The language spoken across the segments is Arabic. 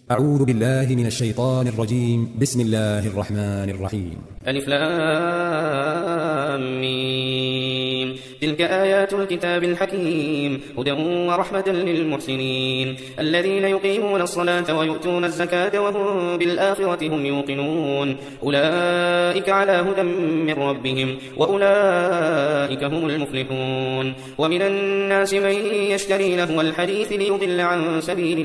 أعوذ بالله من الشيطان الرجيم. بسم الله الرحمن الرحيم. ألف لام ميم. تلك آيات الكتاب الحكيم هدى ورحمة للمحسنين الذين يقيمون الصلاة ويؤتون الزكاة وهم بالآخرة هم يوقنون أولئك على هدى من ربهم وأولئك هم المفلحون. ومن الناس من يشتري لهو الحديث ليضل عن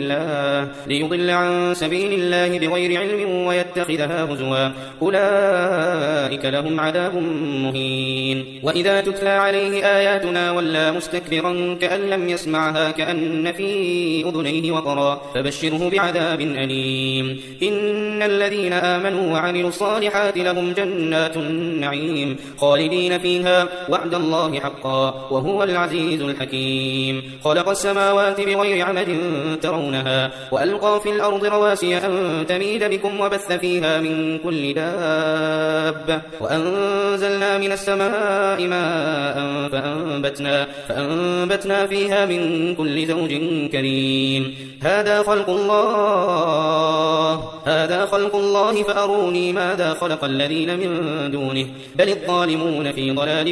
سبيل الله بغير علم ويتخذها هزوا أولئك لهم عذاب مهين. وإذا تتلى عليه آياتنا ولى مستكبرا كأن لم يسمعها كأن في أذنيه وقرا فبشره بعذاب أليم. إن الذين آمنوا وعملوا الصالحات لهم جنات النعيم خالدين فيها وعد الله حقا وهو العزيز الحكيم. خلق السماوات بغير عمد ترونها وألقى في الأرض رواسي أن تميد بكم وبث فيها من كل دابة وأنزلنا من السماء ماء فأنبتنا فيها من كل زوج كريم. هذا خلق الله فأروني ماذا خلق الذين من دونه بل الظالمون في ضلال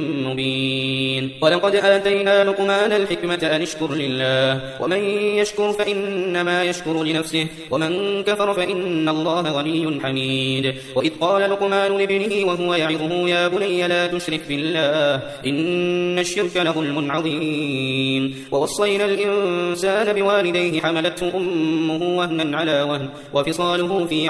مبين. ولقد آتينا لقمان الحكمة أن اشكر لله ومن يشكر فإنما يشكر لنفسه ومن كفر فإن الله غني حميد. وإذ قال لقمان لابنه وهو يعظه يا بني لا تشرك بالله إن الشرك لظلم عظيم. ووصينا الإنسان بوالديه حملته أمه وهنا على وهن وفصاله في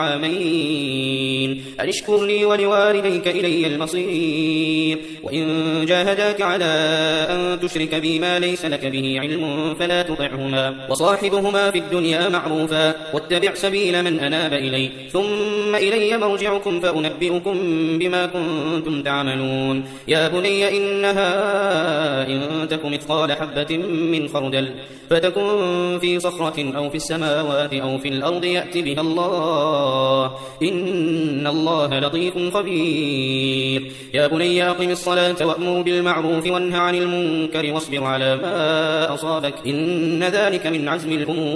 عامين أن اشكر لي ولوالديك إلي المصير. وإن جاهداك على أن تشرك بي ما ليس لك به علم فلا تطعهما وصاحبهما في الدنيا معروفا واتبع سبيل من أناب إلي ثم إلي مرجعكم فأنبئكم بما كنتم تعملون. يا بني إنها إن تك مثقال حبة من خردل فتكن في صخرة أو في السماوات أو في الأرض يأت بها الله إن الله لطيف خبير. يا بني أقم الصلاة وأمر بالمعروف وانه عن المنكر واصبر على ما أصابك إن ذلك من عزم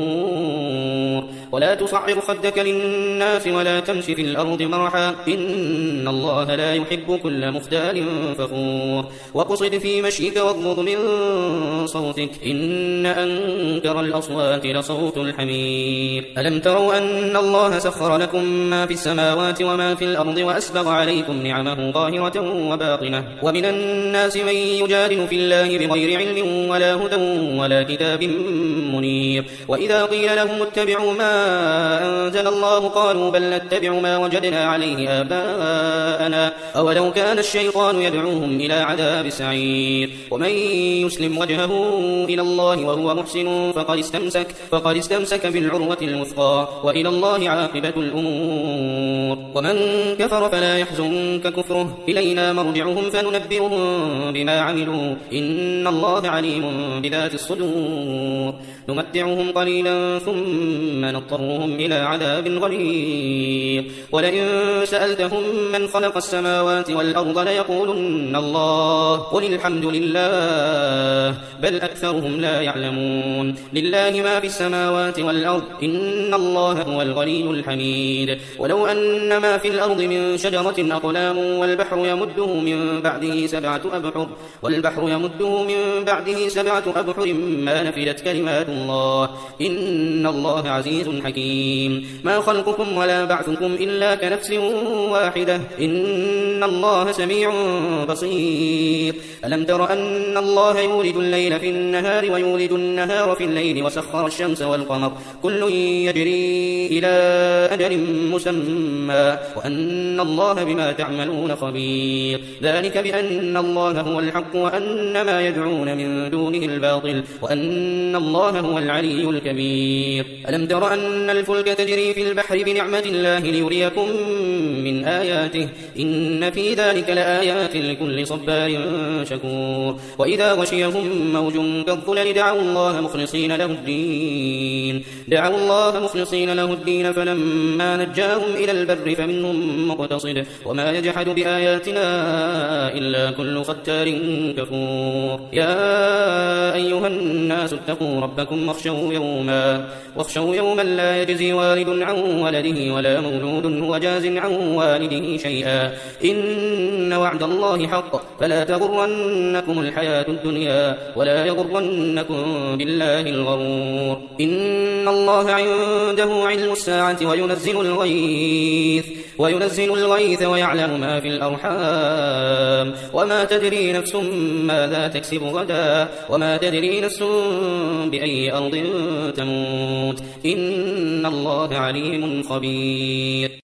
الأمور. ولا تصعر خدك للناس ولا تمش في الأرض مرحا إن الله لا يحب كل مختال فخور. وقصد في مشيك واغضض من صوتك إن أنكر الأصوات لصوت الحمير. ألم تروا أن الله سخر لكم ما في السماوات وما في الأرض وأسبغ عليكم نعمه ظاهرة وباطنة. ومن الناس من يجادل في الله بغير علم ولا هدى ولا كتاب منير. وإذا قيل لهم اتبعوا ما أنزل الله قالوا بل نتبع ما وجدنا عليه آباءنا أولو كان الشيطان يدعوهم إلى عذاب السعير. ومن يسلم وجهه إلى الله وهو محسن فقد استمسك بالعروة الوثقى وإلى الله عاقبة الأمور. ومن كفر فلا يحزنك كفره إلينا مرجعهم فننبئهم بما عملوا إن الله عليم بذات الصدور. نمتعهم قليلا ثم نضطرهم إلى عذاب غليظ. ولئن سألتهم من خلق السماوات والأرض ليقولن الله قل الحمد لله بل أكثرهم لا يعلمون. لله ما في السماوات والأرض إن الله هو الغني الحميد. ولو أن ما في الأرض من شجرة أقلام والبحر يمده من بعده سبعة أبحر ما نفدت كلمات الله إن الله عزيز حكيم. ما خلقكم ولا بعثكم إلا كنفس واحدة إن الله سميع بصير. ألم تر أن الله يولد الليل في النهار ويولد النهار في الليل وسخر الشمس والقمر كل يجري إلى أجل مسمى وأن الله بما تعملون خبير. ذلك بأن الله هو الحق وأن ما يدعون من دونه الباطل وأن الله هو العلي الكبير. ألم تر أن الفلك تجري في البحر بنعمة الله ليريكم من آياته إن في ذلك لآيات لكل صبار شكور. وإذا غشيهم موج كالظلل دعوا الله مخلصين له الدين فلما نجاهم إلى البر فمنهم مقتصد وما يجحد بآياتنا إلا كل ختار كفور. يا أيها الناس اتقوا ربكم واخشوا يوما لا يجزي والد عن ولده ولا مولود هو جاز عن والده شيئا إن وعد الله حق فلا تغرنكم الحياة الدنيا ولا يغرنكم بالله الغرور إن الله عنده علم الساعة وينزل الغيث ويعلم ما في الأرحام وما تدري نفس ماذا تكسب غدا وما تدري نفس بأي أرض تموت إن الله عليم خبير